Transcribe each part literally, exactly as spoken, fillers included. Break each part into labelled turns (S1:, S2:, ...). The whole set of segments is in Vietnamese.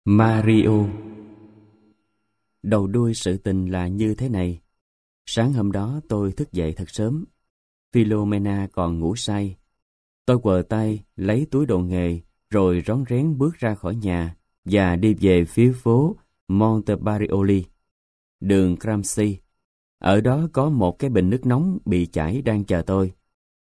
S1: Mario. Đầu đuôi sự tình là như thế này. Sáng hôm đó tôi thức dậy thật sớm. Philomena còn ngủ say. Tôi quờ tay, lấy túi đồ nghề, rồi rón rén bước ra khỏi nhà và đi về phía phố Montebarioli, đường Gramsci. Ở đó có một cái bình nước nóng bị chảy đang chờ tôi.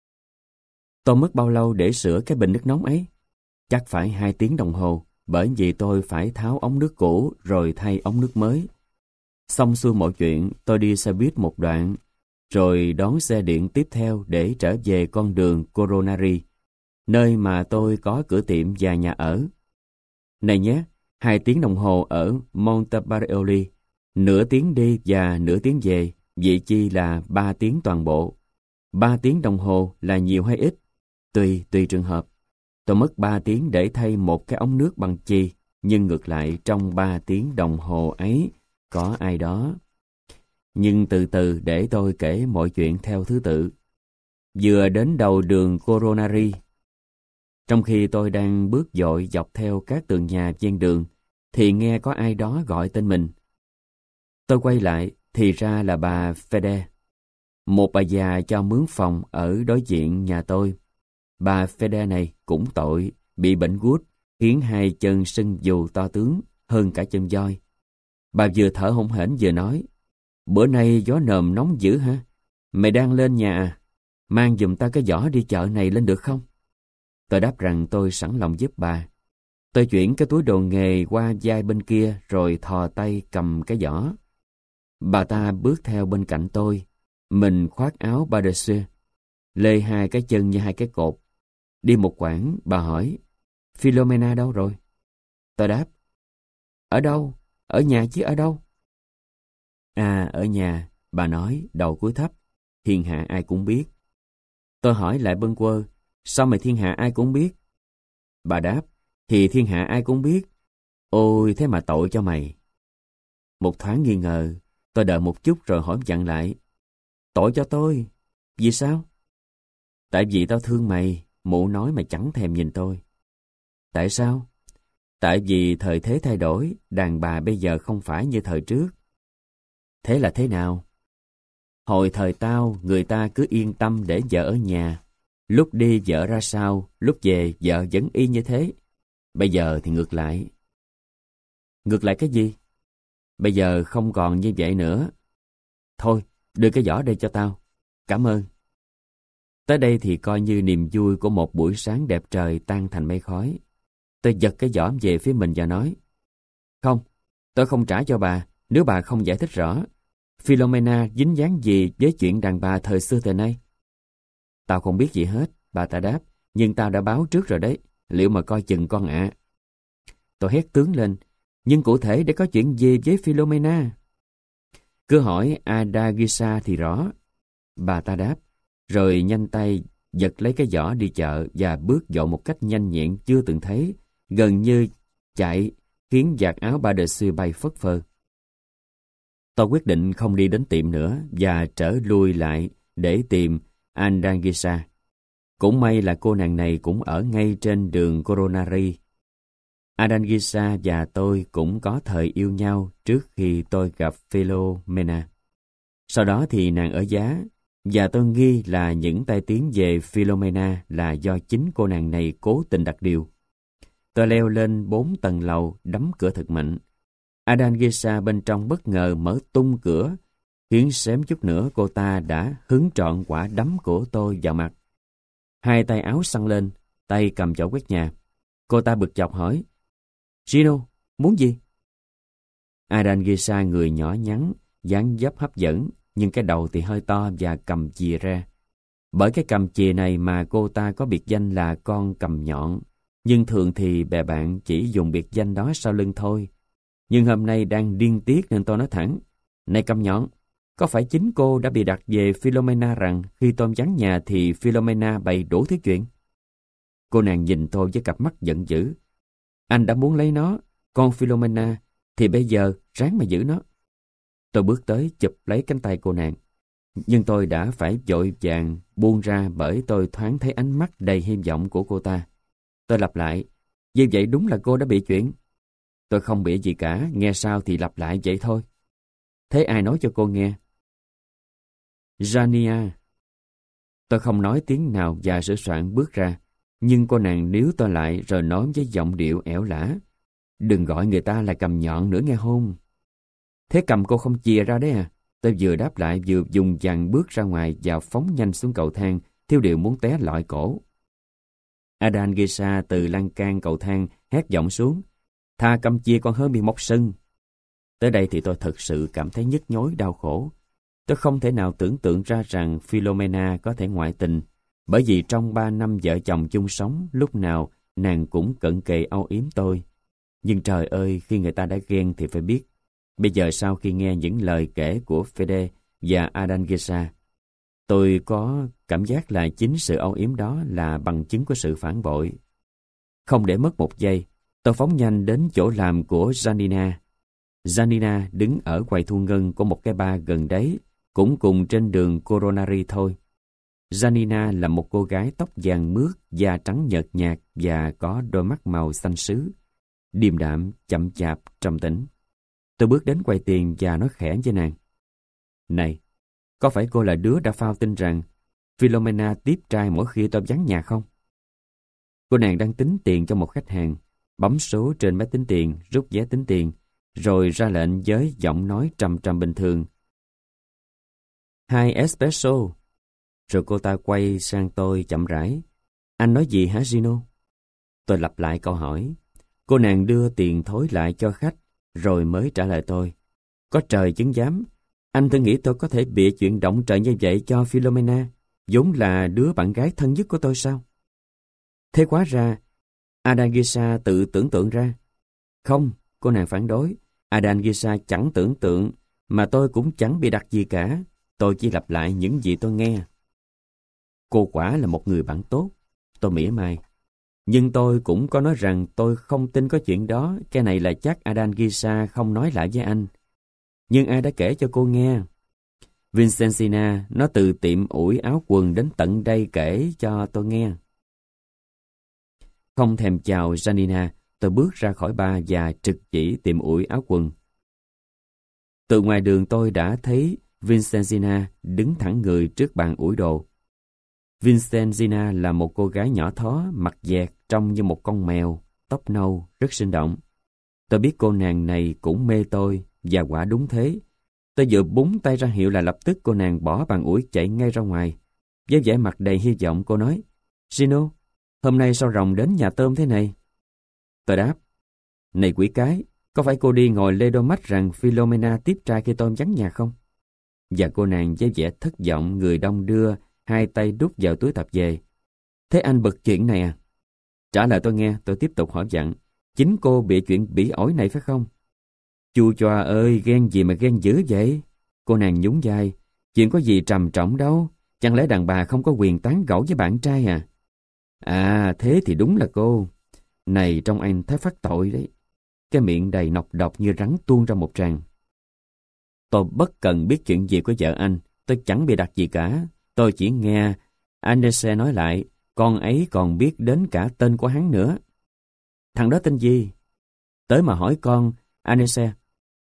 S1: Tôi mất bao lâu để sửa cái bình nước nóng ấy? Chắc phải hai tiếng đồng hồ, bởi vì tôi phải tháo ống nước cũ rồi thay ống nước mới. Xong xuôi mọi chuyện, tôi đi xe buýt một đoạn, rồi đón xe điện tiếp theo để trở về con đường Coronari, nơi mà tôi có cửa tiệm và nhà ở. Này nhé, hai tiếng đồng hồ ở Montebarioli, nửa tiếng đi và nửa tiếng về, vậy chi là ba tiếng toàn bộ. Ba tiếng đồng hồ là nhiều hay ít? Tùy, tùy trường hợp. Tôi mất ba tiếng để thay một cái ống nước bằng chì, nhưng ngược lại trong ba tiếng đồng hồ ấy có ai đó. Nhưng từ từ để tôi kể mọi chuyện theo thứ tự. Vừa đến đầu đường Coronari, trong khi tôi đang bước dội dọc theo các tường nhà ven đường, thì nghe có ai đó gọi tên mình. Tôi quay lại, thì ra là bà Fede, một bà già cho mướn phòng ở đối diện nhà tôi. Bà Fede này cũng tội, bị bệnh gút, khiến hai chân sưng vù to tướng hơn cả chân voi. Bà vừa thở hổn hển vừa nói: "Bữa nay gió nồm nóng dữ hả? Mày đang lên nhà à? Mang giùm ta cái giỏ đi chợ này lên được không?" Tôi đáp rằng tôi sẵn lòng giúp bà. Tôi chuyển cái túi đồ nghề qua vai bên kia rồi thò tay cầm cái giỏ. Bà ta bước theo bên cạnh tôi, mình khoác áo ba de suie, lê hai cái chân như hai cái cột. Đi một quãng, bà hỏi: "Philomena đâu rồi?" Tôi đáp: "Ở đâu? Ở nhà chứ ở đâu?" "À, ở nhà," bà nói, đầu cúi thấp. "Thiên hạ ai cũng biết." Tôi hỏi lại bâng quơ: "Sao mày thiên hạ ai cũng biết?" Bà đáp: "Thì thiên hạ ai cũng biết. Ôi, thế mà tội cho mày." Một thoáng nghi ngờ, tôi đợi một chút rồi hỏi dặn lại: "Tội cho tôi? Vì sao?" "Tại vì tao thương mày," mụ nói mà chẳng thèm nhìn tôi. "Tại sao?" "Tại vì thời thế thay đổi, đàn bà bây giờ không phải như thời trước." "Thế là thế nào?" "Hồi thời tao, người ta cứ yên tâm để vợ ở nhà. Lúc đi vợ ra sao, lúc về vợ vẫn y như thế. Bây giờ thì ngược lại." "Ngược lại cái gì?" "Bây giờ không còn như vậy nữa. Thôi, đưa cái giỏ đây cho tao. Cảm ơn." Tới đây thì coi như niềm vui của một buổi sáng đẹp trời tan thành mây khói. Tôi giật cái giỏ về phía mình và nói: "Không, tôi không trả cho bà nếu bà không giải thích rõ. Philomena dính dáng gì với chuyện đàn bà thời xưa thời nay?" "Tao không biết gì hết," bà ta đáp, "nhưng tao đã báo trước rồi đấy, liệu mà coi chừng con ạ." Tôi hét tướng lên: "Nhưng cụ thể để có chuyện gì với Philomena?" "Cứ hỏi Adagisa thì rõ," bà ta đáp, rồi nhanh tay giật lấy cái giỏ đi chợ và bước dội một cách nhanh nhẹn chưa từng thấy, gần như chạy, khiến vạt áo ba de suie bay phất phơ. Tôi quyết định không đi đến tiệm nữa và trở lui lại để tìm Adagisa. Cũng may là cô nàng này cũng ở ngay trên đường Coronari. Adagisa và tôi cũng có thời yêu nhau trước khi tôi gặp Philomena. Sau đó thì nàng ở giá, và tôi nghi là những tai tiếng về Philomena là do chính cô nàng này cố tình đặt điều. Tôi leo lên bốn tầng lầu, đóng cửa thật mạnh. Adagisa bên trong bất ngờ mở tung cửa, khiến xém chút nữa cô ta đã hứng trọn quả đấm của tôi vào mặt. Hai tay áo xăng lên, tay cầm chổi quét nhà. Cô ta bực chọc hỏi: "Gino, muốn gì?" Adagisa người nhỏ nhắn, dáng dấp hấp dẫn, nhưng cái đầu thì hơi to và cầm chìa ra. Bởi cái cầm chìa này mà cô ta có biệt danh là con cầm nhọn, nhưng thường thì bè bạn chỉ dùng biệt danh đó sau lưng thôi. Nhưng hôm nay đang điên tiết nên tôi nói thẳng: "Này cầm nhọn, có phải chính cô đã bị đặt về Philomena rằng khi tôi vắng nhà thì Philomena bày đủ thứ chuyện?" Cô nàng nhìn tôi với cặp mắt giận dữ: "Anh đã muốn lấy nó, con Philomena, thì bây giờ ráng mà giữ nó." Tôi bước tới chụp lấy cánh tay cô nàng, nhưng tôi đã phải vội vàng buông ra bởi tôi thoáng thấy ánh mắt đầy hy vọng của cô ta. Tôi lặp lại: "Như vậy đúng là cô đã bị chuyện." Tôi không bịa gì cả, nghe sao thì lặp lại vậy thôi. Thế ai nói cho cô nghe? Rania. Tôi không nói tiếng nào và sửa soạn bước ra, nhưng cô nàng níu tôi lại rồi nói với giọng điệu ẻo lả. Đừng gọi người ta là cầm nhọn nữa nghe không? Thế cầm cô không chìa ra đấy à? Tôi vừa đáp lại vừa dùng dằn bước ra ngoài và phóng nhanh xuống cầu thang, theo điệu muốn té lọi cổ. Adan Gisa từ lan can cầu thang hét giọng xuống. Tha cầm chia còn hơn bị mọc sưng. Tới đây thì tôi thực sự cảm thấy nhức nhối đau khổ. Tôi không thể nào tưởng tượng ra rằng Philomena có thể ngoại tình, bởi vì trong ba năm vợ chồng chung sống, lúc nào nàng cũng cận kề âu yếm tôi. Nhưng trời ơi, khi người ta đã ghen thì phải biết. Bây giờ sau khi nghe những lời kể của Fede và Adan Gisa, tôi có cảm giác là chính sự âu yếm đó là bằng chứng của sự phản bội. Không để mất một giây, tôi phóng nhanh đến chỗ làm của Janina. Janina đứng ở quầy thu ngân của một cái bar gần đấy, cũng cùng trên đường Coronary thôi. Janina là một cô gái tóc vàng mướt, da trắng nhợt nhạt và có đôi mắt màu xanh sứ. Điềm đạm, chậm chạp, trầm tĩnh. Tôi bước đến quầy tiền và nói khẽ với nàng. Này, có phải cô là đứa đã phao tin rằng Philomena tiếp trai mỗi khi tôi vắng nhà không? Cô nàng đang tính tiền cho một khách hàng, bấm số trên máy tính tiền, rút vé tính tiền, rồi ra lệnh với giọng nói trầm trầm bình thường. Hai espresso. Rồi cô ta quay sang tôi chậm rãi. Anh nói gì hả Gino? Tôi lặp lại câu hỏi. Cô nàng đưa tiền thối lại cho khách, rồi mới trả lời tôi. Có trời chứng giám, anh thử nghĩ tôi có thể bịa chuyện động trời như vậy cho Philomena, vốn là đứa bạn gái thân nhất của tôi sao? Thế quá ra, Adan Gisa tự tưởng tượng ra. Không, cô nàng phản đối. Adan Gisa chẳng tưởng tượng, mà tôi cũng chẳng bị đặt gì cả. Tôi chỉ lặp lại những gì tôi nghe. Cô quả là một người bạn tốt, tôi mỉa mai. Nhưng tôi cũng có nói rằng tôi không tin có chuyện đó, cái này là chắc Adan Gisa không nói lại với anh. Nhưng ai đã kể cho cô nghe? Vincentina, nó từ tiệm ủi áo quần đến tận đây kể cho tôi nghe. Không thèm chào Janina, tôi bước ra khỏi bar và trực chỉ tiệm ủi áo quần. Từ ngoài đường tôi đã thấy Vincentina đứng thẳng người trước bàn ủi đồ. Vincentina là một cô gái nhỏ thó, mặt dẹt, trông như một con mèo, tóc nâu, rất sinh động. Tôi biết cô nàng này cũng mê tôi, và quả đúng thế. Tôi vừa búng tay ra hiệu là lập tức cô nàng bỏ bàn ủi chạy ngay ra ngoài. Với vẻ mặt đầy hy vọng cô nói, Gino, hôm nay sao rồng đến nhà tôm thế này? Tôi đáp, này quỷ cái, có phải cô đi ngồi lê đôi mắt rằng Philomena tiếp trai khi tôm vắng nhà không? Và cô nàng với vẻ thất vọng người đông đưa, hai tay đút vào túi tạp về. Thế anh bực chuyện này à? Trả lời tôi nghe, tôi tiếp tục hỏi dặn. Chính cô bị chuyện bỉ ổi này phải không? Chu choa ơi, ghen gì mà ghen dữ vậy? Cô nàng nhún vai. Chuyện có gì trầm trọng đâu. Chẳng lẽ đàn bà không có quyền tán gẫu với bạn trai à? À, thế thì đúng là cô. Này, trong anh thấy phát tội đấy. Cái miệng đầy nọc độc như rắn tuôn ra một tràng. Tôi bất cần biết chuyện gì của vợ anh. Tôi chẳng bị đặt gì cả. Tôi chỉ nghe Anese nói lại, con ấy còn biết đến cả tên của hắn nữa. Thằng đó tên gì? Tới mà hỏi con, Anese.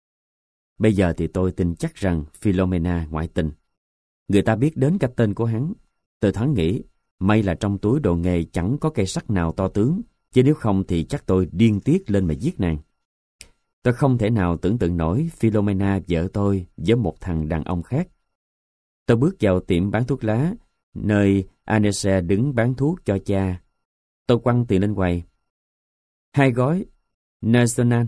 S1: Bây giờ thì tôi tin chắc rằng Philomena ngoại tình. Người ta biết đến cả tên của hắn. Tôi thoáng nghĩ, may là trong túi đồ nghề chẳng có cây sắt nào to tướng, chứ nếu không thì chắc tôi điên tiết lên mà giết nàng. Tôi không thể nào tưởng tượng nổi Philomena vợ tôi với một thằng đàn ông khác. Tôi bước vào tiệm bán thuốc lá, nơi Anese đứng bán thuốc cho cha. Tôi quăng tiền lên quầy. Hai gói National.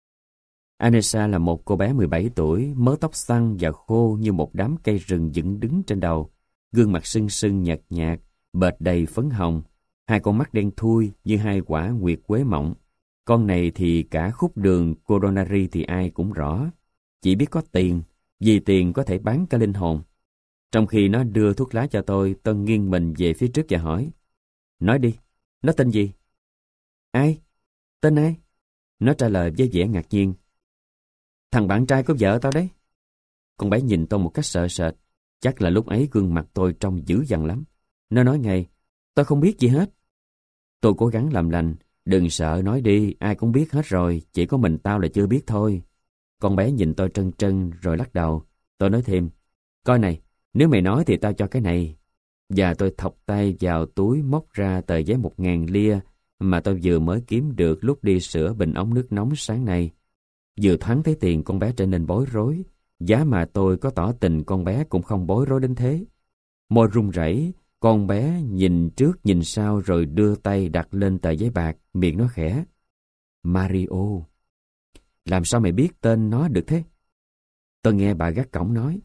S1: Anessa là một cô bé mười bảy tuổi, mớ tóc xoăn và khô như một đám cây rừng dựng đứng trên đầu, gương mặt sưng sưng nhợt nhạt, bệt đầy phấn hồng, hai con mắt đen thui như hai quả nguyệt quế mọng. Con này thì cả khúc đường Coronary thì ai cũng rõ, chỉ biết có tiền, vì tiền có thể bán cả linh hồn. Trong khi nó đưa thuốc lá cho tôi, tôi nghiêng mình về phía trước và hỏi, nói đi, nó tên gì? Ai? Tên ai? Nó trả lời với vẻ ngạc nhiên, thằng bạn trai của vợ tao đấy. Con bé nhìn tôi một cách sợ sệt, chắc là lúc ấy gương mặt tôi trông dữ dằn lắm. Nó nói ngay, tôi không biết gì hết. Tôi cố gắng làm lành, Đừng sợ, nói đi, ai cũng biết hết rồi, chỉ có mình tao là chưa biết thôi. Con bé nhìn tôi trân trân rồi lắc đầu. Tôi nói thêm, coi này, nếu mày nói thì tao cho cái này. Và tôi thọc tay vào túi móc ra tờ giấy một ngàn lia mà tôi vừa mới kiếm được lúc đi sửa bình ống nước nóng sáng nay. Vừa thoáng thấy tiền, con bé trở nên bối rối. Giá mà tôi có tỏ tình, con bé cũng không bối rối đến thế. Môi run rẩy, con bé nhìn trước nhìn sau rồi đưa tay đặt lên tờ giấy bạc, miệng nói khẽ. Mario. Làm sao mày biết tên nó được thế? Tôi nghe bà gác cổng nói.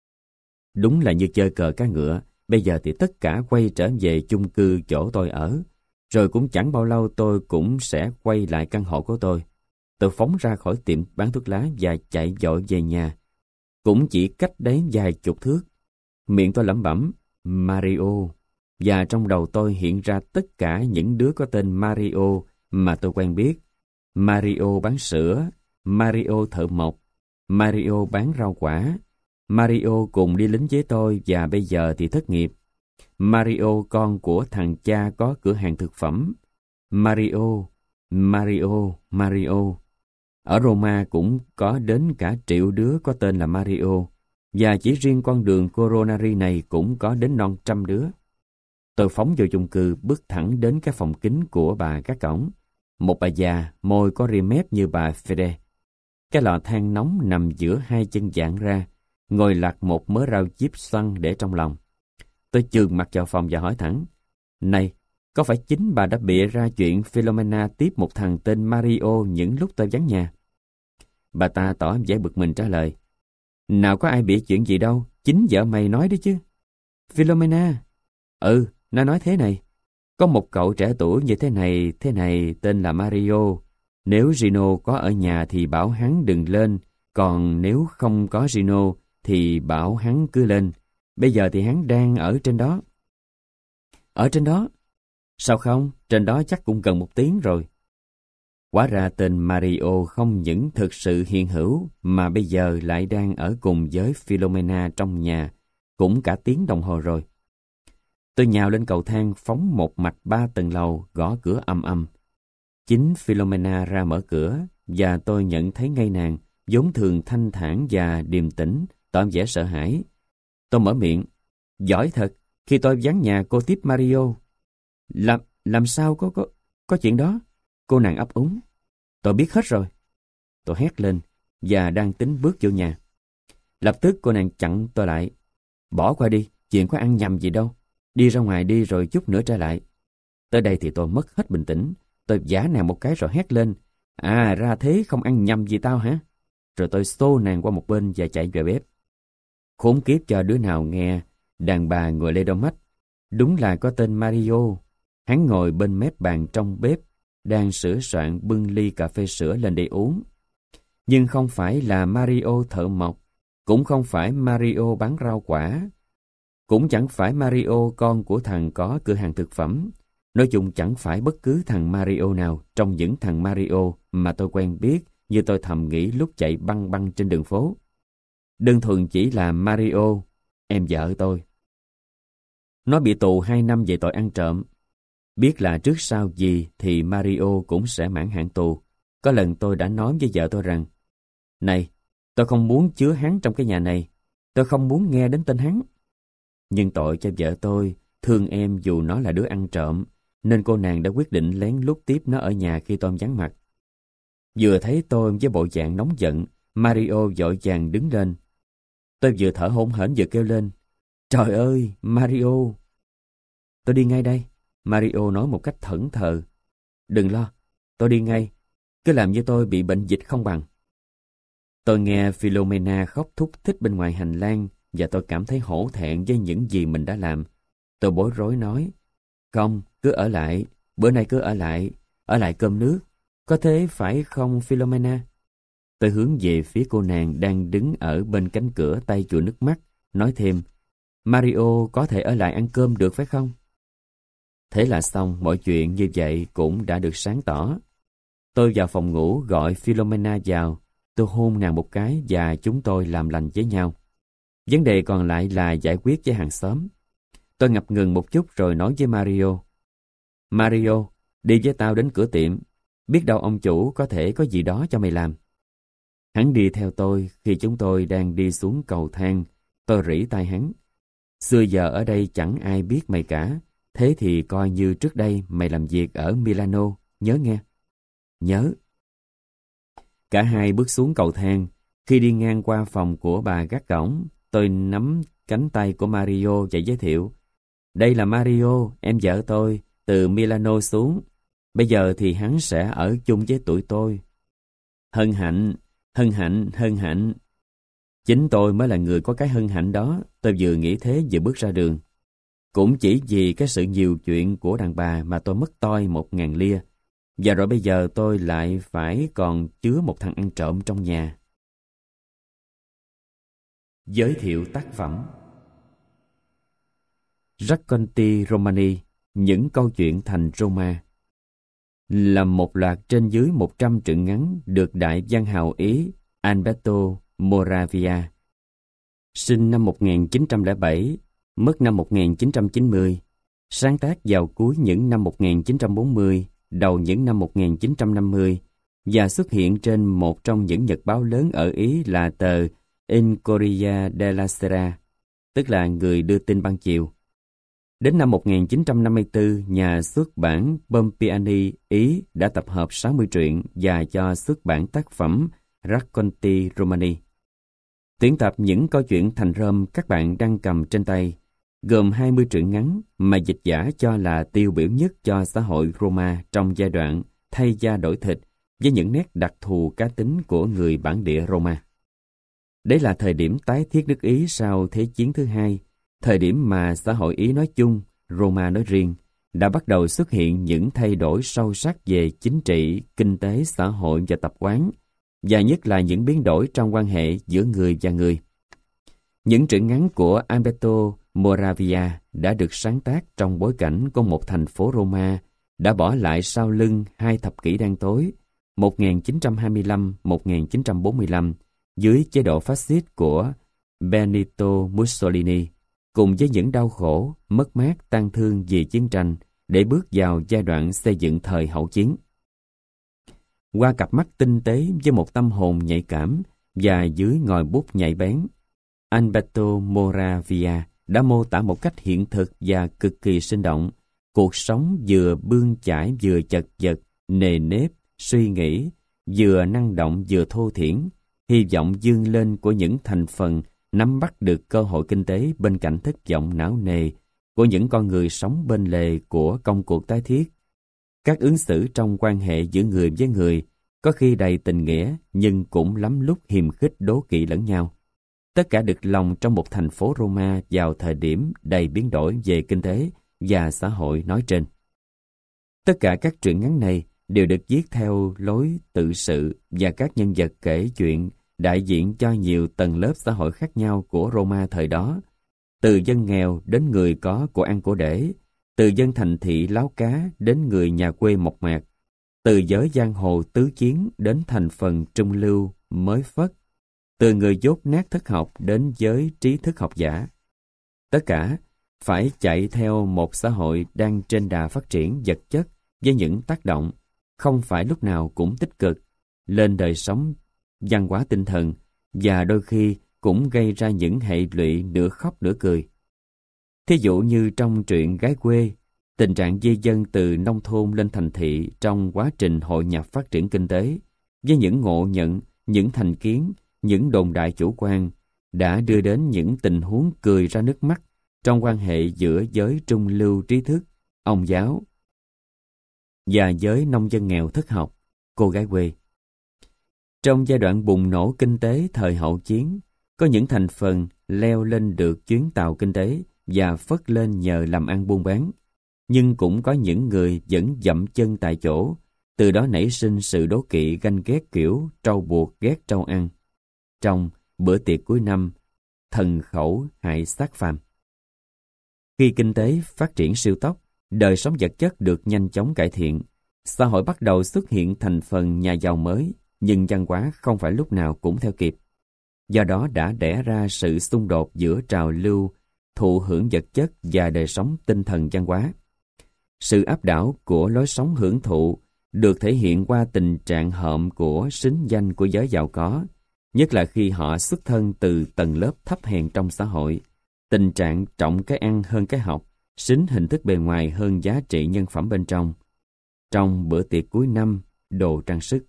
S1: Đúng là như chơi cờ cá ngựa, bây giờ thì tất cả quay trở về chung cư chỗ tôi ở. Rồi cũng chẳng bao lâu tôi cũng sẽ quay lại căn hộ của tôi. Tôi phóng ra khỏi tiệm bán thuốc lá và chạy vội về nhà. Cũng chỉ cách đấy vài chục thước. Miệng tôi lẩm bẩm, Mario. Và trong đầu tôi hiện ra tất cả những đứa có tên Mario mà tôi quen biết. Mario bán sữa, Mario thợ mộc, Mario bán rau quả, Mario cùng đi lính với tôi và bây giờ thì thất nghiệp, Mario con của thằng cha có cửa hàng thực phẩm, Mario, Mario, Mario. Ở Roma cũng có đến cả triệu đứa có tên là Mario, và chỉ riêng con đường Coronari này cũng có đến non trăm đứa. Tôi phóng vô chung cư, bước thẳng đến cái phòng kính của bà gác cổng. Một bà già, môi có ria mép như bà Fede. Cái lò than nóng nằm giữa hai chân dạn ra, ngồi lặt một mớ rau diếp xoăn để trong lòng. Tôi chườm mặt vào phòng và hỏi thẳng, này, có phải chính bà đã bịa ra chuyện Philomena tiếp một thằng tên Mario những lúc tôi vắng nhà? Bà ta tỏ vẻ bực mình trả lời, nào có ai bịa chuyện gì đâu, chính vợ mày nói đấy chứ. Philomena? Ừ, nó nói thế này. Có một cậu trẻ tuổi như thế này, thế này tên là Mario. Nếu Gino có ở nhà thì bảo hắn đừng lên, còn nếu không có Gino thì bảo hắn cứ lên. Bây giờ thì hắn đang ở trên đó. Ở trên đó? Sao không? Trên đó chắc cũng gần một tiếng rồi. Hóa ra tên Mario không những thực sự hiện hữu mà bây giờ lại đang ở cùng với Philomena trong nhà, cũng cả tiếng đồng hồ rồi. Tôi nhào lên cầu thang phóng một mạch ba tầng lầu, gõ cửa ầm ầm. Chính Philomena ra mở cửa và tôi nhận thấy ngay nàng, vốn thường thanh thản và điềm tĩnh, tỏ vẻ sợ hãi. Tôi mở miệng, giỏi thật, khi tôi vắng nhà cô tiếp Mario. Làm, làm sao có, có, có chuyện đó? Cô nàng ấp úng. Tôi biết hết rồi. Tôi hét lên và đang tính bước vô nhà. Lập tức cô nàng chặn tôi lại. Bỏ qua đi, chuyện có ăn nhầm gì đâu. Đi ra ngoài đi rồi chút nữa trở lại. Tới đây thì tôi mất hết bình tĩnh. Tôi vả nàng một cái rồi hét lên. À, ra thế không ăn nhầm gì tao hả? Rồi tôi xô nàng qua một bên và chạy về bếp. Khốn kiếp cho đứa nào nghe, đàn bà ngồi lê đôi mắt. Đúng là có tên Mario. Hắn ngồi bên mép bàn trong bếp, đang sửa soạn bưng ly cà phê sữa lên để uống. Nhưng không phải là Mario thợ mộc, cũng không phải Mario bán rau quả, cũng chẳng phải Mario con của thằng có cửa hàng thực phẩm. Nói chung chẳng phải bất cứ thằng Mario nào trong những thằng Mario mà tôi quen biết như tôi thầm nghĩ lúc chạy băng băng trên đường phố. Đơn thuần chỉ là Mario, em vợ tôi. Nó bị tù hai năm về tội ăn trộm. Biết là trước sau gì thì Mario cũng sẽ mãn hạn tù. Có lần tôi đã nói với vợ tôi rằng, này, tôi không muốn chứa hắn trong cái nhà này. Tôi không muốn nghe đến tên hắn. Nhưng tội cho vợ tôi, thương em dù nó là đứa ăn trộm, nên cô nàng đã quyết định lén lút tiếp nó ở nhà khi tôi vắng mặt. Vừa thấy tôi với bộ dạng nóng giận, Mario vội vàng đứng lên. Tôi vừa thở hổn hển vừa kêu lên, trời ơi, Mario! Tôi đi ngay đây, Mario nói một cách thẫn thờ. Đừng lo, tôi đi ngay, cứ làm như tôi bị bệnh dịch không bằng. Tôi nghe Philomena khóc thúc thích bên ngoài hành lang và tôi cảm thấy hổ thẹn với những gì mình đã làm. Tôi bối rối nói, không, cứ ở lại, bữa nay cứ ở lại, ở lại cơm nước. Có thế phải không Philomena? Tôi hướng về phía cô nàng đang đứng ở bên cánh cửa tay chùi nước mắt, nói thêm, Mario có thể ở lại ăn cơm được phải không? Thế là xong, mọi chuyện như vậy cũng đã được sáng tỏ. Tôi vào phòng ngủ gọi Philomena vào, tôi hôn nàng một cái và chúng tôi làm lành với nhau. Vấn đề còn lại là giải quyết với hàng xóm. Tôi ngập ngừng một chút rồi nói với Mario, Mario, Đi với tao đến cửa tiệm, biết đâu ông chủ có thể có gì đó cho mày làm. Hắn đi theo tôi. Khi chúng tôi đang đi xuống cầu thang, tôi rỉ tai hắn. Xưa giờ ở đây chẳng ai biết mày cả. Thế thì coi như trước đây mày làm việc ở Milano, nhớ nghe. Nhớ. Cả hai bước xuống cầu thang. Khi đi ngang qua phòng của bà gác cổng, tôi nắm cánh tay của Mario và giới thiệu. Đây là Mario, em vợ tôi, từ Milano xuống. Bây giờ thì hắn sẽ ở chung với tụi tôi. Hân hạnh, hân hạnh, hân hạnh. Chính tôi mới là người có cái hân hạnh đó. Tôi vừa nghĩ thế vừa bước ra đường. Cũng chỉ vì cái sự nhiều chuyện của đàn bà mà tôi mất toi một ngàn lia. Và rồi bây giờ tôi lại phải còn chứa một thằng ăn trộm trong nhà. Giới thiệu tác phẩm. Racconti Romani, những câu chuyện thành Roma, là một loạt trên dưới một trăm truyện ngắn được đại văn hào Ý Alberto Moravia, sinh năm một nghìn chín trăm lẻ bảy, mất năm một nghìn chín trăm chín mươi, sáng tác vào cuối những năm một nghìn chín trăm bốn mươi, đầu những năm một nghìn chín trăm năm mươi, và xuất hiện trên một trong những nhật báo lớn ở Ý là tờ Il Corriere della Sera, tức là người đưa tin ban chiều. Đến năm một nghìn chín trăm năm mươi tư, nhà xuất bản Bompiani Ý đã tập hợp sáu mươi truyện và cho xuất bản tác phẩm Racconti Romani. Tuyển tập những câu chuyện thành rơm các bạn đang cầm trên tay, gồm hai mươi truyện ngắn mà dịch giả cho là tiêu biểu nhất cho xã hội Roma trong giai đoạn thay da đổi thịt với những nét đặc thù cá tính của người bản địa Roma. Đấy là thời điểm tái thiết nước Ý sau Thế chiến thứ hai, thời điểm mà xã hội Ý nói chung, Roma nói riêng, đã bắt đầu xuất hiện những thay đổi sâu sắc về chính trị, kinh tế, xã hội và tập quán, và nhất là những biến đổi trong quan hệ giữa người và người. Những truyện ngắn của Alberto Moravia đã được sáng tác trong bối cảnh của một thành phố Roma đã bỏ lại sau lưng hai thập kỷ đen tối, một nghìn chín trăm hai mươi lăm đến một nghìn chín trăm bốn mươi lăm, dưới chế độ phát xít của Benito Mussolini, cùng với những đau khổ, mất mát, tang thương vì chiến tranh, để bước vào giai đoạn xây dựng thời hậu chiến. Qua cặp mắt tinh tế với một tâm hồn nhạy cảm và dưới ngòi bút nhạy bén, Alberto Moravia đã mô tả một cách hiện thực và cực kỳ sinh động cuộc sống vừa bươn chải vừa chật vật, nề nếp, suy nghĩ, vừa năng động vừa thô thiển, hy vọng vươn lên của những thành phần nắm bắt được cơ hội kinh tế bên cạnh thất vọng não nề của những con người sống bên lề của công cuộc tái thiết. Các ứng xử trong quan hệ giữa người với người có khi đầy tình nghĩa nhưng cũng lắm lúc hiềm khích đố kỵ lẫn nhau. Tất cả được lòng trong một thành phố Roma vào thời điểm đầy biến đổi về kinh tế và xã hội nói trên. Tất cả các truyện ngắn này đều được viết theo lối tự sự và các nhân vật kể chuyện đại diện cho nhiều tầng lớp xã hội khác nhau của Roma thời đó, từ dân nghèo đến người có của ăn của để, từ dân thành thị láo cá đến người nhà quê mộc mạc, từ giới giang hồ tứ chiến đến thành phần trung lưu mới phất, từ người dốt nát thất học đến giới trí thức học giả. Tất cả phải chạy theo một xã hội đang trên đà phát triển vật chất với những tác động, không phải lúc nào cũng tích cực, lên đời sống văn hóa tinh thần và đôi khi cũng gây ra những hệ lụy nửa khóc nửa cười. Thí dụ như trong truyện Gái quê, tình trạng di dân từ nông thôn lên thành thị trong quá trình hội nhập phát triển kinh tế, với những ngộ nhận, những thành kiến, những đồn đại chủ quan, đã đưa đến những tình huống cười ra nước mắt trong quan hệ giữa giới trung lưu trí thức, ông giáo, và giới nông dân nghèo thất học, cô gái quê. Trong giai đoạn bùng nổ kinh tế thời hậu chiến, có những thành phần leo lên được chuyến tàu kinh tế và phất lên nhờ làm ăn buôn bán, nhưng cũng có những người vẫn dậm chân tại chỗ, từ đó nảy sinh sự đố kỵ ganh ghét kiểu trâu buộc ghét trâu ăn. Trong bữa tiệc cuối năm, thần khẩu hại xác phàm. Khi kinh tế phát triển siêu tốc, đời sống vật chất được nhanh chóng cải thiện, xã hội bắt đầu xuất hiện thành phần nhà giàu mới, nhưng văn hóa không phải lúc nào cũng theo kịp. Do đó đã đẻ ra sự xung đột giữa trào lưu thụ hưởng vật chất và đời sống tinh thần văn hóa. Sự áp đảo của lối sống hưởng thụ được thể hiện qua tình trạng hợm của sính danh của giới giàu có, nhất là khi họ xuất thân từ tầng lớp thấp hèn trong xã hội. Tình trạng trọng cái ăn hơn cái học, sính hình thức bề ngoài hơn giá trị nhân phẩm bên trong. Trong bữa tiệc cuối năm, đồ trang sức.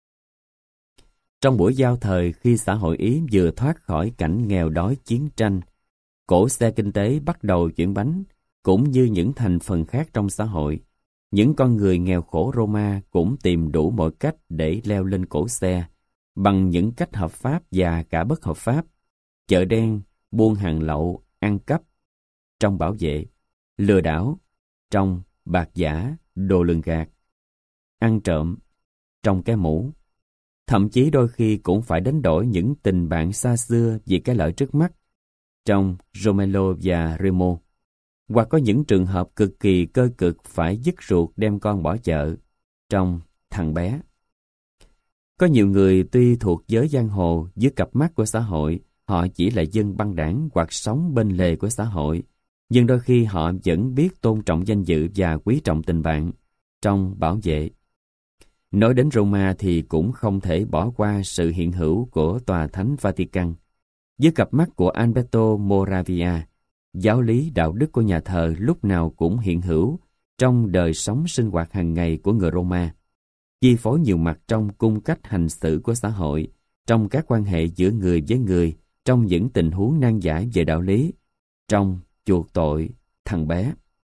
S1: Trong buổi giao thời khi xã hội Ý vừa thoát khỏi cảnh nghèo đói chiến tranh, cỗ xe kinh tế bắt đầu chuyển bánh, cũng như những thành phần khác trong xã hội. Những con người nghèo khổ Roma cũng tìm đủ mọi cách để leo lên cỗ xe, bằng những cách hợp pháp và cả bất hợp pháp. Chợ đen, buôn hàng lậu, ăn cắp, trong bảo vệ, lừa đảo, trong bạc giả, đồ lường gạt, ăn trộm, trong cái mũ. Thậm chí đôi khi cũng phải đánh đổi những tình bạn xa xưa vì cái lợi trước mắt, trong Romeo và Remo. Hoặc có những trường hợp cực kỳ cơ cực phải dứt ruột đem con bỏ chợ, trong Thằng Bé. Có nhiều người tuy thuộc giới giang hồ, dưới cặp mắt của xã hội, họ chỉ là dân băng đảng hoặc sống bên lề của xã hội, nhưng đôi khi họ vẫn biết tôn trọng danh dự và quý trọng tình bạn, trong Bảo Vệ. Nói đến Roma thì cũng không thể bỏ qua sự hiện hữu của Tòa Thánh Vatican. Dưới cặp mắt của Alberto Moravia, giáo lý đạo đức của nhà thờ lúc nào cũng hiện hữu trong đời sống sinh hoạt hàng ngày của người Roma, chi phối nhiều mặt trong cung cách hành xử của xã hội, trong các quan hệ giữa người với người, trong những tình huống nan giải về đạo lý, trong Chuộc Tội, Thằng Bé.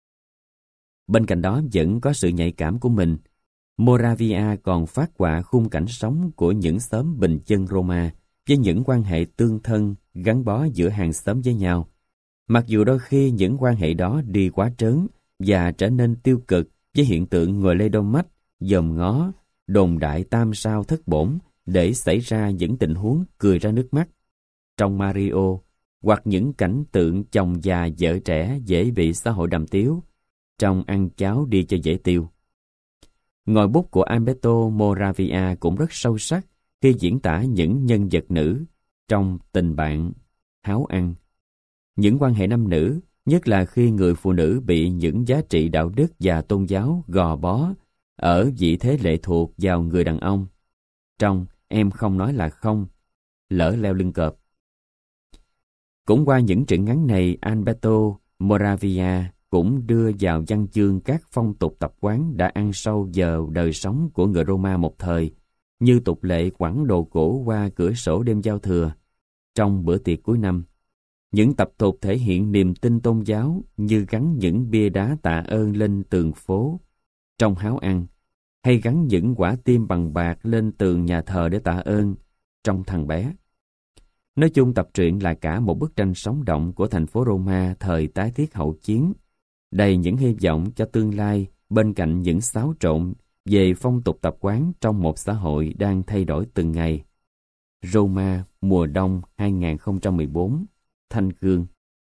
S1: Bên cạnh đó vẫn có sự nhạy cảm của mình. Moravia còn phát họa khung cảnh sống của những xóm bình dân Roma với những quan hệ tương thân gắn bó giữa hàng xóm với nhau. Mặc dù đôi khi những quan hệ đó đi quá trớn và trở nên tiêu cực với hiện tượng ngồi lê đôi mắt, dòm ngó, đồn đại tam sao thất bổn để xảy ra những tình huống cười ra nước mắt. Trong Mario, hoặc những cảnh tượng chồng già vợ trẻ dễ bị xã hội đàm tiếu, trong Ăn Cháo Đi Cho Dễ Tiêu. Ngòi bút của Alberto Moravia cũng rất sâu sắc khi diễn tả những nhân vật nữ trong Tình Bạn, Háo Ăn. Những quan hệ nam nữ, nhất là khi người phụ nữ bị những giá trị đạo đức và tôn giáo gò bó ở vị thế lệ thuộc vào người đàn ông. Trong Em Không Nói Là Không, Lỡ Leo Lưng Cọp. Cũng qua những truyện ngắn này, Alberto Moravia cũng đưa vào văn chương các phong tục tập quán đã ăn sâu vào đời sống của người Roma một thời, như tục lệ quẳng đồ cổ qua cửa sổ đêm giao thừa, trong bữa tiệc cuối năm. Những tập tục thể hiện niềm tin tôn giáo như gắn những bia đá tạ ơn lên tường phố, trong Háo Ăn, hay gắn những quả tim bằng bạc lên tường nhà thờ để tạ ơn, trong Thằng Bé. Nói chung, tập truyện là cả một bức tranh sống động của thành phố Roma thời tái thiết hậu chiến, đầy những hy vọng cho tương lai bên cạnh những xáo trộn về phong tục tập quán trong một xã hội đang thay đổi từng ngày. Roma mùa đông hai nghìn không trăm mười bốn, Thanh Gương.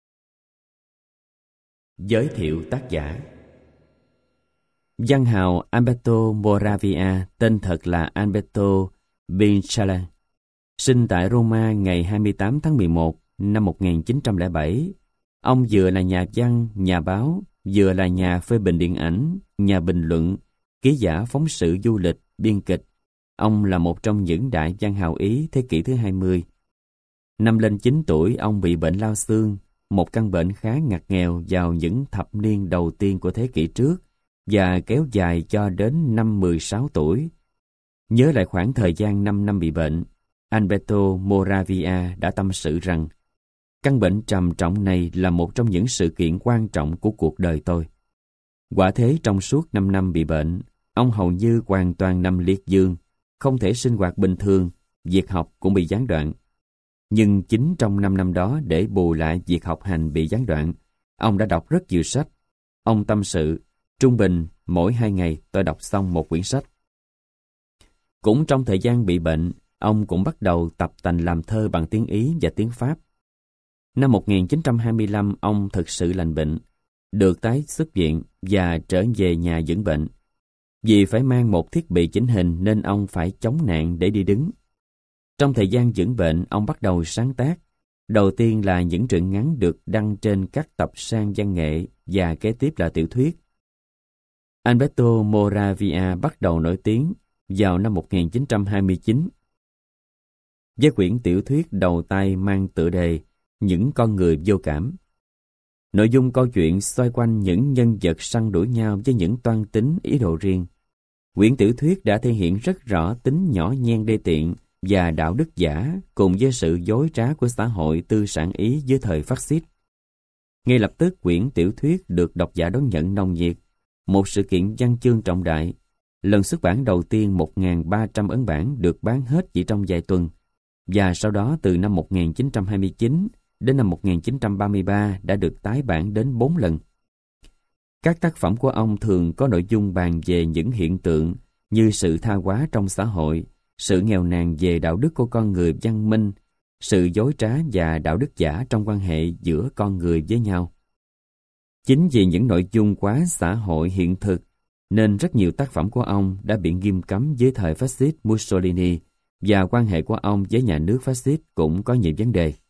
S1: Giới thiệu tác giả. Văn hào Alberto Moravia, tên thật là Alberto Vincala, sinh tại Roma ngày hai mươi tám tháng mười một năm một nghìn chín trăm lẻ bảy. Ông vừa là nhà văn, nhà báo, vừa là nhà phê bình điện ảnh, nhà bình luận, ký giả phóng sự du lịch, biên kịch. Ông là một trong những đại văn hào Ý thế kỷ thứ hai mươi. Năm lên chín tuổi, ông bị bệnh lao xương, một căn bệnh khá ngặt nghèo vào những thập niên đầu tiên của thế kỷ trước và kéo dài cho đến năm mười sáu tuổi. Nhớ lại khoảng thời gian năm năm bị bệnh, Alberto Moravia đã tâm sự rằng căn bệnh trầm trọng này là một trong những sự kiện quan trọng của cuộc đời tôi. Quả thế trong suốt năm năm bị bệnh, ông hầu như hoàn toàn nằm liệt giường, không thể sinh hoạt bình thường, việc học cũng bị gián đoạn. Nhưng chính trong năm năm đó, để bù lại việc học hành bị gián đoạn, ông đã đọc rất nhiều sách. Ông tâm sự, trung bình mỗi hai ngày tôi đọc xong một quyển sách. Cũng trong thời gian bị bệnh, ông cũng bắt đầu tập tành làm thơ bằng tiếng Ý và tiếng Pháp. Năm một nghìn chín trăm hai mươi lăm, ông thực sự lành bệnh, được tái xuất viện và trở về nhà dưỡng bệnh. Vì phải mang một thiết bị chỉnh hình nên ông phải chống nạn để đi đứng. Trong thời gian dưỡng bệnh, ông bắt đầu sáng tác. Đầu tiên là những truyện ngắn được đăng trên các tập san văn nghệ và kế tiếp là tiểu thuyết. Alberto Moravia bắt đầu nổi tiếng vào năm một nghìn chín trăm hai mươi chín với quyển tiểu thuyết đầu tay mang tựa đề Những con người vô cảm. Nội dung câu chuyện xoay quanh những nhân vật săn đuổi nhau với những toan tính ý đồ riêng. Quyển tiểu thuyết đã thể hiện rất rõ tính nhỏ nhen đê tiện và đạo đức giả cùng với sự dối trá của xã hội tư sản Ý dưới thời phát xít. Ngay lập tức quyển tiểu thuyết được độc giả đón nhận nồng nhiệt, một sự kiện văn chương trọng đại. Lần xuất bản đầu tiên một nghìn ba trăm ấn bản được bán hết chỉ trong vài tuần, và sau đó từ năm một nghìn chín trăm hai mươi chín đến năm một nghìn chín trăm ba mươi ba đã được tái bản đến bốn lần. Các tác phẩm của ông thường có nội dung bàn về những hiện tượng như sự tha hóa trong xã hội, sự nghèo nàn về đạo đức của con người văn minh, sự dối trá và đạo đức giả trong quan hệ giữa con người với nhau. Chính vì những nội dung quá xã hội hiện thực, nên rất nhiều tác phẩm của ông đã bị nghiêm cấm dưới thời phát xít Mussolini, và quan hệ của ông với nhà nước phát xít cũng có nhiều vấn đề.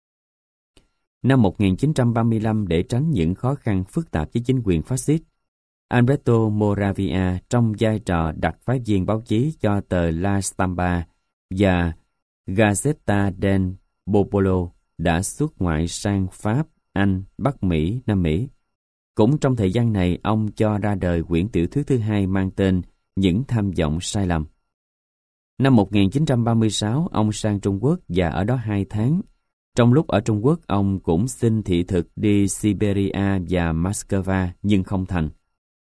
S1: Năm một nghìn chín trăm ba mươi lăm, để tránh những khó khăn phức tạp với chính quyền phát xít, Alberto Moravia trong vai trò đặc phái viên báo chí cho tờ La Stampa và Gazzetta del Popolo đã xuất ngoại sang Pháp, Anh, Bắc Mỹ, Nam Mỹ. Cũng trong thời gian này, ông cho ra đời quyển tiểu thuyết thứ hai mang tên Những tham vọng sai lầm. Năm một nghìn chín trăm ba mươi sáu, ông sang Trung Quốc và ở đó hai tháng. Trong lúc ở Trung Quốc, ông cũng xin thị thực đi Siberia và Moscow nhưng không thành.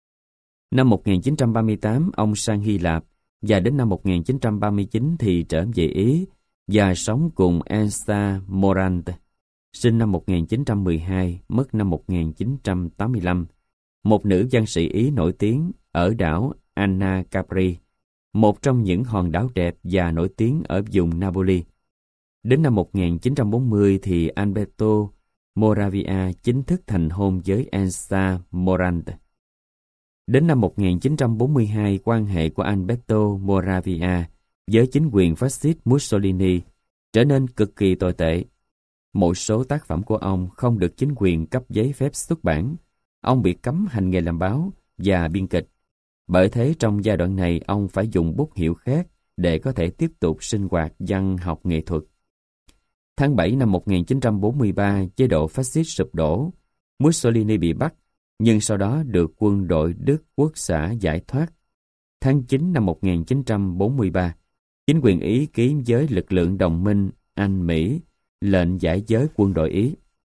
S1: Năm một nghìn chín trăm ba mươi tám, ông sang Hy Lạp và đến năm một nghìn chín trăm ba mươi chín thì trở về Ý và sống cùng Elsa Morant, sinh năm một nghìn chín trăm mười hai, mất năm một nghìn chín trăm tám mươi lăm, một nữ văn sĩ Ý nổi tiếng ở đảo Anna Capri, một trong những hòn đảo đẹp và nổi tiếng ở vùng Napoli. Đến năm một nghìn chín trăm bốn mươi thì Alberto Moravia chính thức thành hôn với Elsa Morant. Đến năm một nghìn chín trăm bốn mươi hai, quan hệ của Alberto Moravia với chính quyền phát xít Mussolini trở nên cực kỳ tồi tệ. Một số tác phẩm của ông không được chính quyền cấp giấy phép xuất bản. Ông bị cấm hành nghề làm báo và biên kịch. Bởi thế trong giai đoạn này ông phải dùng bút hiệu khác để có thể tiếp tục sinh hoạt văn học nghệ thuật. Tháng bảy năm một nghìn chín trăm bốn mươi ba, chế độ phát xít sụp đổ. Mussolini bị bắt, nhưng sau đó được quân đội Đức Quốc xã giải thoát. Tháng chín năm một nghìn chín trăm bốn mươi ba, chính quyền Ý ký với lực lượng đồng minh Anh-Mỹ lệnh giải giới quân đội Ý.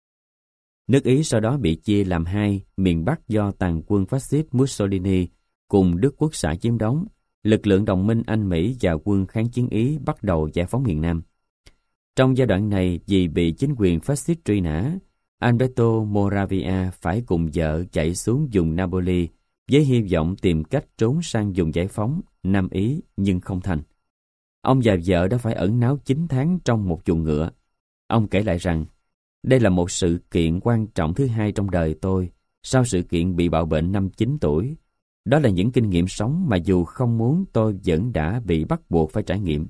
S1: Nước Ý sau đó bị chia làm hai, miền Bắc do tàn quân phát xít Mussolini cùng Đức Quốc xã chiếm đóng, lực lượng đồng minh Anh-Mỹ và quân kháng chiến Ý bắt đầu giải phóng miền Nam. Trong giai đoạn này, vì bị chính quyền phát xít truy nã, Alberto Moravia phải cùng vợ chạy xuống vùng Napoli với hy vọng tìm cách trốn sang vùng giải phóng Nam Ý nhưng không thành. Ông và vợ đã phải ẩn náu chín tháng trong một chuồng ngựa. Ông kể lại rằng, đây là một sự kiện quan trọng thứ hai trong đời tôi, sau sự kiện bị bạo bệnh năm chín tuổi. Đó là những kinh nghiệm sống mà dù không muốn tôi vẫn đã bị bắt buộc phải trải nghiệm.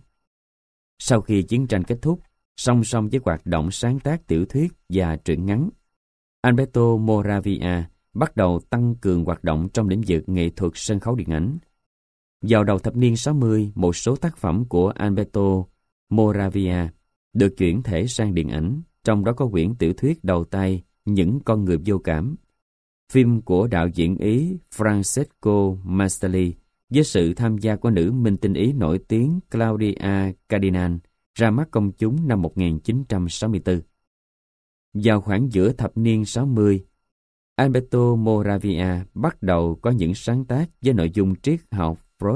S1: Sau khi chiến tranh kết thúc, song song với hoạt động sáng tác tiểu thuyết và truyện ngắn, Alberto Moravia bắt đầu tăng cường hoạt động trong lĩnh vực nghệ thuật sân khấu điện ảnh. Vào đầu thập niên sáu mươi, một số tác phẩm của Alberto Moravia được chuyển thể sang điện ảnh, trong đó có quyển tiểu thuyết đầu tay Những con người vô cảm. Phim của đạo diễn Ý Francesco Mastelli với sự tham gia của nữ minh tinh Ý nổi tiếng Claudia Cardinal ra mắt công chúng năm một nghìn chín trăm sáu mươi tư. Vào khoảng giữa thập niên sáu mươi, Alberto Moravia bắt đầu có những sáng tác với nội dung triết học Freud.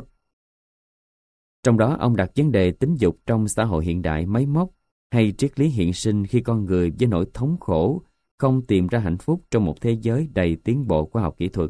S1: Trong đó ông đặt vấn đề tính dục trong xã hội hiện đại máy móc hay triết lý hiện sinh khi con người với nỗi thống khổ không tìm ra hạnh phúc trong một thế giới đầy tiến bộ khoa học kỹ thuật.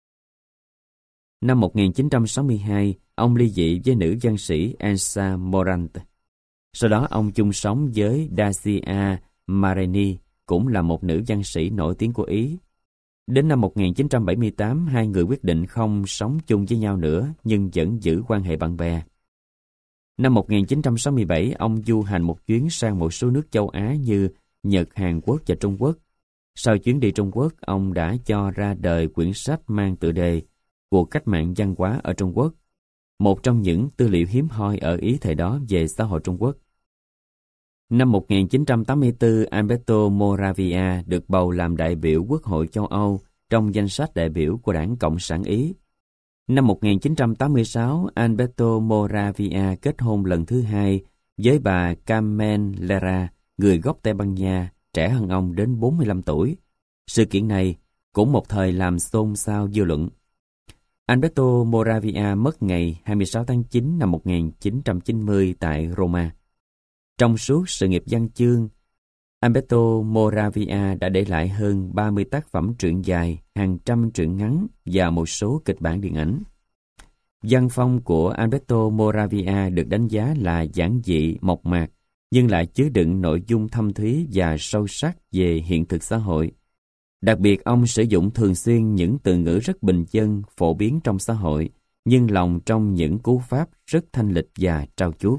S1: Năm một nghìn chín trăm sáu mươi hai, ông ly dị với nữ văn sĩ Elsa Morant. Sau đó ông chung sống với Dacia Marini, cũng là một nữ văn sĩ nổi tiếng của Ý. Đến năm một nghìn chín trăm bảy mươi tám, hai người quyết định không sống chung với nhau nữa, nhưng vẫn giữ quan hệ bạn bè. Năm một nghìn chín trăm sáu mươi bảy, ông du hành một chuyến sang một số nước châu Á như Nhật, Hàn Quốc và Trung Quốc. Sau chuyến đi Trung Quốc, ông đã cho ra đời quyển sách mang tựa đề cuộc cách mạng văn hóa ở Trung Quốc, một trong những tư liệu hiếm hoi ở Ý thời đó về xã hội Trung Quốc. Năm một nghìn chín trăm tám mươi tư, Alberto Moravia được bầu làm đại biểu Quốc hội châu Âu trong danh sách đại biểu của Đảng Cộng sản Ý. Năm một nghìn chín trăm tám mươi sáu, Alberto Moravia kết hôn lần thứ hai với bà Carmen Lara, người gốc Tây Ban Nha, trẻ hơn ông đến bốn mươi lăm tuổi. Sự kiện này cũng một thời làm xôn xao dư luận. Alberto Moravia mất ngày hai mươi sáu tháng chín năm một nghìn chín trăm chín mươi tại Roma. Trong suốt sự nghiệp văn chương, Alberto Moravia đã để lại hơn ba mươi tác phẩm truyện dài, hàng trăm truyện ngắn và một số kịch bản điện ảnh. Văn phong của Alberto Moravia được đánh giá là giản dị, mộc mạc, nhưng lại chứa đựng nội dung thâm thúy và sâu sắc về hiện thực xã hội. Đặc biệt, ông sử dụng thường xuyên những từ ngữ rất bình dân, phổ biến trong xã hội, nhưng lòng trong những cú pháp rất thanh lịch và trau chuốt.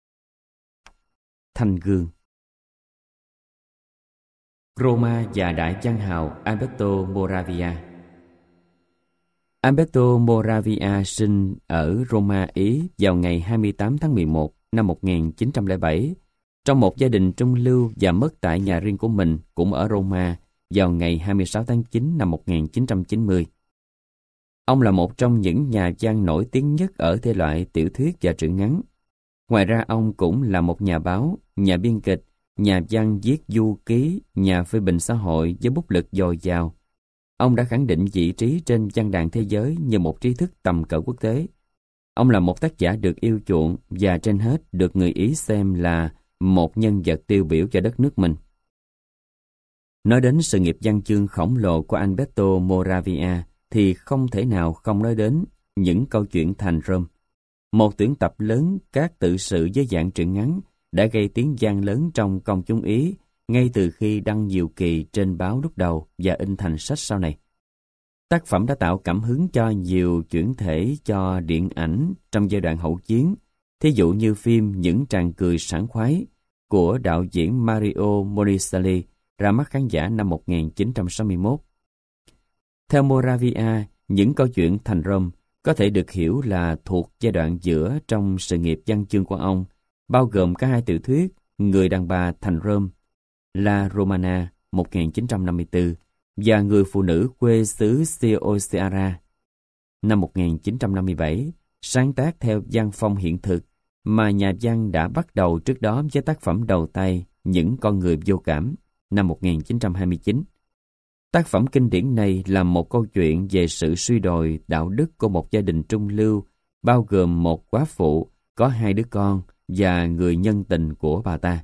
S1: Thanh gương. Roma và đại văn hào Alberto Moravia. Alberto Moravia sinh ở Roma, Ý vào ngày hai mươi tám tháng mười một năm một nghìn chín trăm lẻ bảy, trong một gia đình trung lưu, và mất tại nhà riêng của mình cũng ở Roma vào ngày hai mươi sáu tháng chín năm một nghìn chín trăm chín mươi. Ông là một trong những nhà văn nổi tiếng nhất ở thể loại tiểu thuyết và truyện ngắn. Ngoài ra, ông cũng là một nhà báo, nhà biên kịch, nhà văn viết du ký, nhà phê bình xã hội với bút lực dồi dào. Ông đã khẳng định vị trí trên văn đàn thế giới như một trí thức tầm cỡ quốc tế. Ông là một tác giả được yêu chuộng và trên hết được người Ý xem là một nhân vật tiêu biểu cho đất nước mình. Nói đến sự nghiệp văn chương khổng lồ của Alberto Moravia thì không thể nào không nói đến những câu chuyện Thành Rome, một tuyển tập lớn các tự sự với dạng truyện ngắn đã gây tiếng vang lớn trong công chúng Ý ngay từ khi đăng nhiều kỳ trên báo lúc đầu và in thành sách sau này. Tác phẩm đã tạo cảm hứng cho nhiều chuyển thể cho điện ảnh trong giai đoạn hậu chiến, thí dụ như phim Những tràng cười sảng khoái của đạo diễn Mario Monicelli ra mắt khán giả năm một nghìn chín trăm sáu mươi mốt. Theo Moravia, những câu chuyện Thành Rome có thể được hiểu là thuộc giai đoạn giữa trong sự nghiệp văn chương của ông, bao gồm cả hai tiểu thuyết Người đàn bà Thành Rome, La Romana một nghìn chín trăm năm mươi tư và Người phụ nữ quê xứ Ciociara năm một nghìn chín trăm năm mươi bảy, sáng tác theo văn phong hiện thực mà nhà văn đã bắt đầu trước đó với tác phẩm đầu tay Những con người vô cảm năm một nghìn chín trăm hai mươi chín. Tác phẩm kinh điển này là một câu chuyện về sự suy đồi đạo đức của một gia đình trung lưu, bao gồm một góa phụ, có hai đứa con và người nhân tình của bà ta.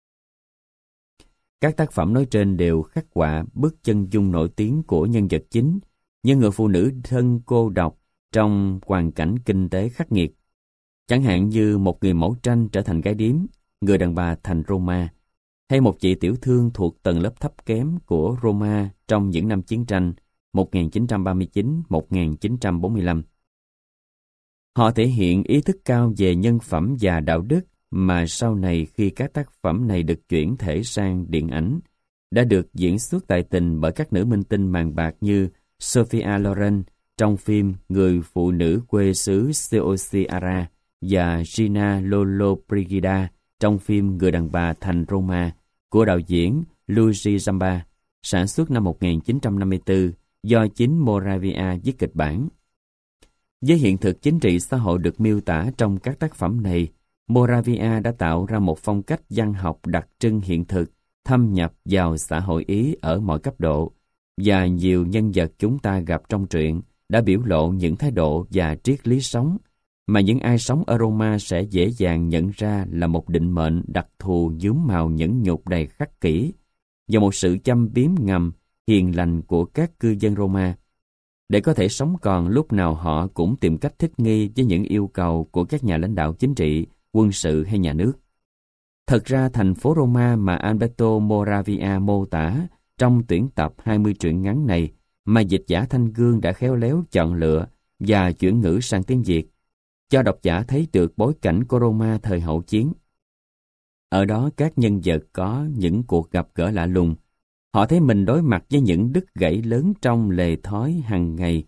S1: Các tác phẩm nói trên đều khắc họa bức chân dung nổi tiếng của nhân vật chính, như người phụ nữ thân cô độc trong hoàn cảnh kinh tế khắc nghiệt. Chẳng hạn như một người mẫu tranh trở thành gái điếm, người đàn bà thành Roma, hay một chị tiểu thương thuộc tầng lớp thấp kém của Roma trong những năm chiến tranh một nghìn chín trăm ba mươi chín đến một nghìn chín trăm bốn mươi lăm. Họ thể hiện ý thức cao về nhân phẩm và đạo đức mà sau này khi các tác phẩm này được chuyển thể sang điện ảnh, đã được diễn xuất tài tình bởi các nữ minh tinh màn bạc như Sophia Loren trong phim Người phụ nữ quê xứ Ciociara và Gina Lollobrigida trong phim Người đàn bà thành Roma của đạo diễn Luigi Zamba, sản xuất năm một nghìn chín trăm năm mươi tư do chính Moravia viết kịch bản. Với hiện thực chính trị xã hội được miêu tả trong các tác phẩm này, Moravia đã tạo ra một phong cách văn học đặc trưng hiện thực, thâm nhập vào xã hội Ý ở mọi cấp độ, và nhiều nhân vật chúng ta gặp trong truyện đã biểu lộ những thái độ và triết lý sống mà những ai sống ở Roma sẽ dễ dàng nhận ra là một định mệnh đặc thù nhuốm màu nhẫn nhục đầy khắc kỷ và một sự châm biếm ngầm hiền lành của các cư dân Roma. Để có thể sống còn lúc nào họ cũng tìm cách thích nghi với những yêu cầu của các nhà lãnh đạo chính trị, quân sự hay nhà nước. Thật ra thành phố Roma mà Alberto Moravia mô tả trong tuyển tập hai mươi truyện ngắn này mà dịch giả Thanh Gương đã khéo léo chọn lựa và chuyển ngữ sang tiếng Việt, cho độc giả thấy được bối cảnh của Roma thời hậu chiến. Ở đó các nhân vật có những cuộc gặp gỡ lạ lùng. Họ thấy mình đối mặt với những đứt gãy lớn trong lề thói hàng ngày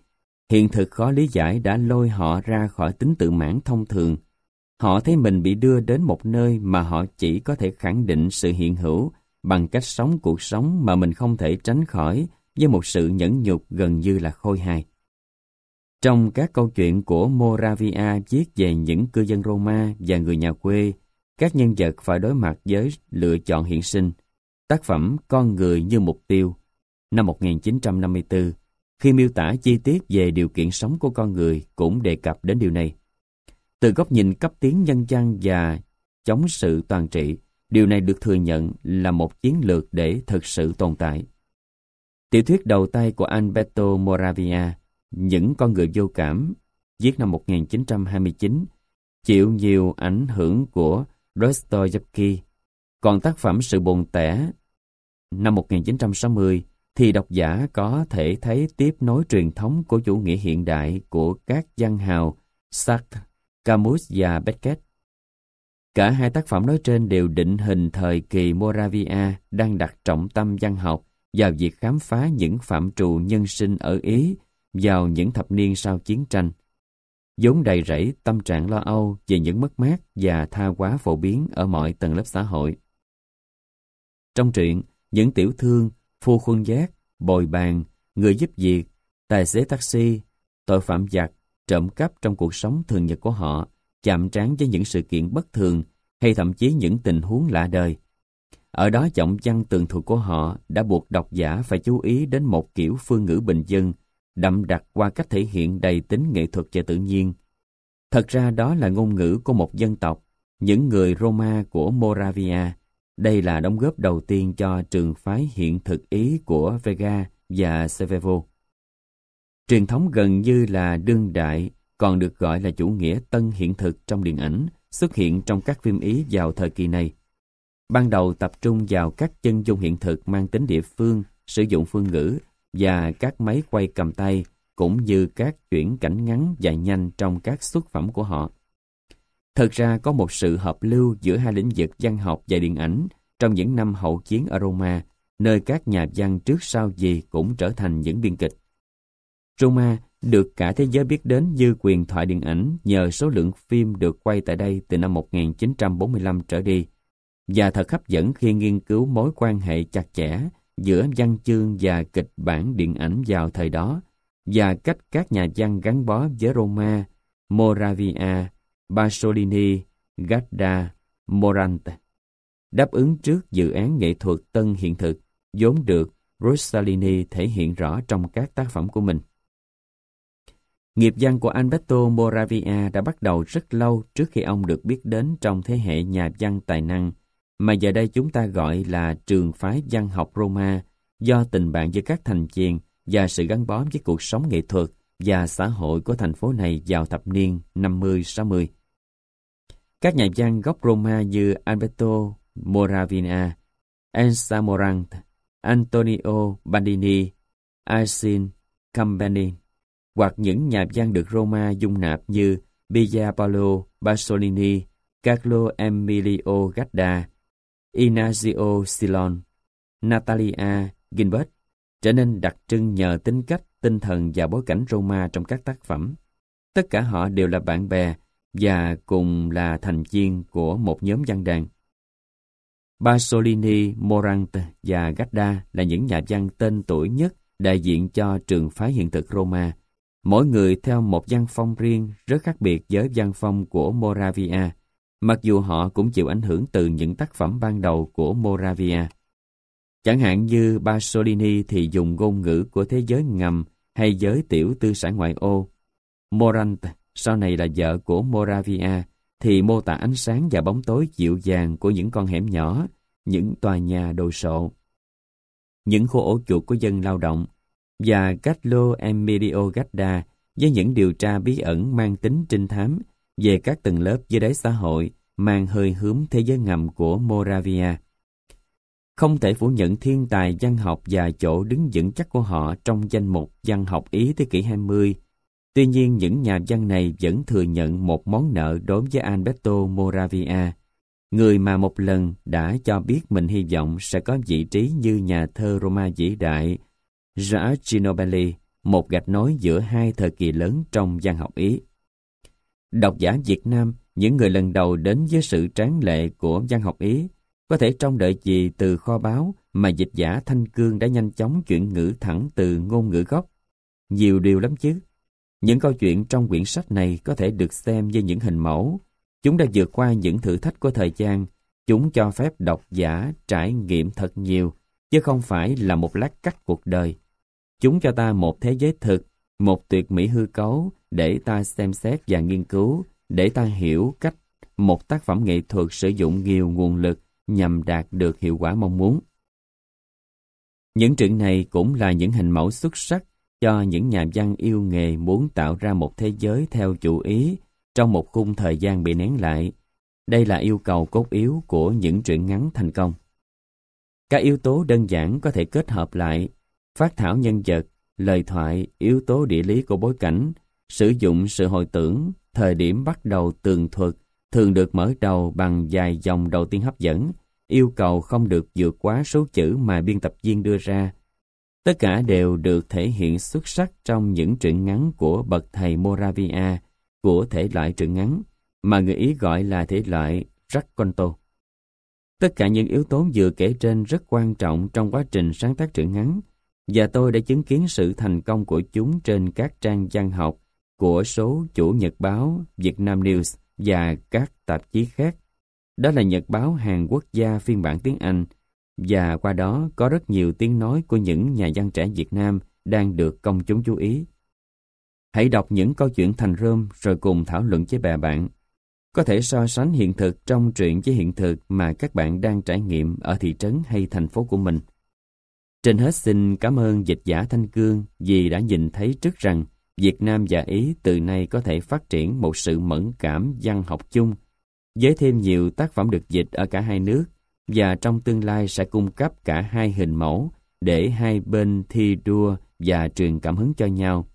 S1: Hiện thực khó lý giải đã lôi họ ra khỏi tính tự mãn thông thường. Họ thấy mình bị đưa đến một nơi mà họ chỉ có thể khẳng định sự hiện hữu bằng cách sống cuộc sống mà mình không thể tránh khỏi với một sự nhẫn nhục gần như là khôi hài. Trong các câu chuyện của Moravia viết về những cư dân Roma và người nhà quê, các nhân vật phải đối mặt với lựa chọn hiện sinh. Tác phẩm Con người như mục tiêu, năm một nghìn chín trăm năm mươi tư, khi miêu tả chi tiết về điều kiện sống của con người cũng đề cập đến điều này. Từ góc nhìn cấp tiến nhân văn và chống sự toàn trị, điều này được thừa nhận là một chiến lược để thực sự tồn tại. Tiểu thuyết đầu tay của Alberto Moravia, Những con người vô cảm, viết năm một nghìn chín trăm hai mươi chín, chịu nhiều ảnh hưởng của Dostoevsky. Còn tác phẩm Sự buồn tẻ, năm một nghìn chín trăm sáu mươi, thì độc giả có thể thấy tiếp nối truyền thống của chủ nghĩa hiện đại của các văn hào Sartre, Camus và Beckett. Cả hai tác phẩm nói trên đều định hình thời kỳ Moravia đang đặt trọng tâm văn học vào việc khám phá những phạm trù nhân sinh ở Ý vào những thập niên sau chiến tranh, vốn đầy rẫy tâm trạng lo âu về những mất mát và tha hóa phổ biến ở mọi tầng lớp xã hội. Trong truyện, những tiểu thương, phu khuân vác, bồi bàn, người giúp việc, tài xế taxi, tội phạm giặc, trộm cắp trong cuộc sống thường nhật của họ chạm trán với những sự kiện bất thường hay thậm chí những tình huống lạ đời. Ở đó giọng văn tường thuật của họ đã buộc độc giả phải chú ý đến một kiểu phương ngữ bình dân, đậm đặc qua cách thể hiện đầy tính nghệ thuật và tự nhiên. Thật ra đó là ngôn ngữ của một dân tộc, những người Roma của Moravia. Đây là đóng góp đầu tiên cho trường phái hiện thực Ý của Vega và Seveso. Truyền thống gần như là đương đại, còn được gọi là chủ nghĩa tân hiện thực trong điện ảnh, xuất hiện trong các phim Ý vào thời kỳ này. Ban đầu tập trung vào các chân dung hiện thực mang tính địa phương, sử dụng phương ngữ và các máy quay cầm tay, cũng như các chuyển cảnh ngắn và nhanh trong các xuất phẩm của họ. Thật ra có một sự hợp lưu giữa hai lĩnh vực văn học và điện ảnh trong những năm hậu chiến ở Roma, nơi các nhà văn trước sau gì cũng trở thành những biên kịch. Roma được cả thế giới biết đến như quyền thoại điện ảnh nhờ số lượng phim được quay tại đây từ năm một nghìn chín trăm bốn mươi lăm trở đi, và thật hấp dẫn khi nghiên cứu mối quan hệ chặt chẽ giữa văn chương và kịch bản điện ảnh vào thời đó, và cách các nhà văn gắn bó với Roma, Moravia, Pasolini, Gadda, Morante, đáp ứng trước dự án nghệ thuật tân hiện thực vốn được Rossellini thể hiện rõ trong các tác phẩm của mình. Nghiệp văn của Alberto Moravia đã bắt đầu rất lâu trước khi ông được biết đến trong thế hệ nhà văn tài năng, mà giờ đây chúng ta gọi là trường phái văn học Roma, do tình bạn với các thành chiền và sự gắn bó với cuộc sống nghệ thuật và xã hội của thành phố này vào thập niên năm mươi sáu mươi. Các nhà văn gốc Roma như Alberto Moravia, Enza Morante, Antonio Bandini, Alcine Campani, hoặc những nhà văn được Roma dung nạp như Pierpaolo Pasolini, Carlo Emilio Gadda, Ignazio Silon, Natalia Ginzburg, trở nên đặc trưng nhờ tính cách, tinh thần và bối cảnh Roma trong các tác phẩm. Tất cả họ đều là bạn bè và cùng là thành viên của một nhóm văn đàn. Pasolini, Morante và Gadda là những nhà văn tên tuổi nhất đại diện cho trường phái hiện thực Roma. Mỗi người theo một văn phong riêng rất khác biệt với văn phong của Moravia, mặc dù họ cũng chịu ảnh hưởng từ những tác phẩm ban đầu của Moravia. Chẳng hạn như Pasolini thì dùng ngôn ngữ của thế giới ngầm hay giới tiểu tư sản ngoại ô. Morante, sau này là vợ của Moravia, thì mô tả ánh sáng và bóng tối dịu dàng của những con hẻm nhỏ, những tòa nhà đồ sộ, những khu ổ chuột của dân lao động, và Carlo Emilio Gadda với những điều tra bí ẩn mang tính trinh thám về các tầng lớp dưới đáy xã hội, mang hơi hướng thế giới ngầm của Moravia. Không thể phủ nhận thiên tài văn học và chỗ đứng vững chắc của họ trong danh mục văn học Ý thế kỷ hai mươi. Tuy nhiên, những nhà văn này vẫn thừa nhận một món nợ đối với Alberto Moravia, người mà một lần đã cho biết mình hy vọng sẽ có vị trí như nhà thơ Roma vĩ đại Giorgio Belli một gạch nối giữa hai thời kỳ lớn trong văn học Ý. Độc giả Việt Nam, những người lần đầu đến với sự tráng lệ của văn học Ý, có thể trông đợi gì từ kho báu mà dịch giả Thanh Cương đã nhanh chóng chuyển ngữ thẳng từ ngôn ngữ gốc? Nhiều điều lắm chứ. Những câu chuyện trong quyển sách này có thể được xem như những hình mẫu. Chúng đã vượt qua những thử thách của thời gian. Chúng cho phép độc giả trải nghiệm thật nhiều, chứ không phải là một lát cắt cuộc đời. Chúng cho ta một thế giới thực, một tuyệt mỹ hư cấu để ta xem xét và nghiên cứu, để ta hiểu cách một tác phẩm nghệ thuật sử dụng nhiều nguồn lực nhằm đạt được hiệu quả mong muốn. Những truyện này cũng là những hình mẫu xuất sắc cho những nhà văn yêu nghề muốn tạo ra một thế giới theo chủ ý trong một khung thời gian bị nén lại. Đây là yêu cầu cốt yếu của những truyện ngắn thành công. Các yếu tố đơn giản có thể kết hợp lại: phác thảo nhân vật, lời thoại, yếu tố địa lý của bối cảnh, sử dụng sự hồi tưởng, thời điểm bắt đầu tường thuật, thường được mở đầu bằng vài dòng đầu tiên hấp dẫn, yêu cầu không được vượt quá số chữ mà biên tập viên đưa ra. Tất cả đều được thể hiện xuất sắc trong những truyện ngắn của bậc thầy Moravia, của thể loại truyện ngắn, mà người Ý gọi là thể loại racconto. Tất cả những yếu tố vừa kể trên rất quan trọng trong quá trình sáng tác truyện ngắn, và tôi đã chứng kiến sự thành công của chúng trên các trang văn học của số chủ nhật báo Việt Nam News và các tạp chí khác. Đó là nhật báo Hàn Quốc gia phiên bản tiếng Anh, và qua đó có rất nhiều tiếng nói của những nhà văn trẻ Việt Nam đang được công chúng chú ý. Hãy đọc những câu chuyện thành rơm rồi cùng thảo luận với bè bạn. Có thể so sánh hiện thực trong truyện với hiện thực mà các bạn đang trải nghiệm ở thị trấn hay thành phố của mình. Trên hết xin cảm ơn dịch giả Thanh Cương vì đã nhìn thấy trước rằng Việt Nam và Ý từ nay có thể phát triển một sự mẫn cảm văn học chung, với thêm nhiều tác phẩm được dịch ở cả hai nước, và trong tương lai sẽ cung cấp cả hai hình mẫu để hai bên thi đua và truyền cảm hứng cho nhau.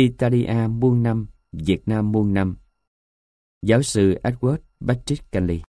S1: Italia muôn năm, Việt Nam muôn năm. Giáo sư Edward Patrick Kelly.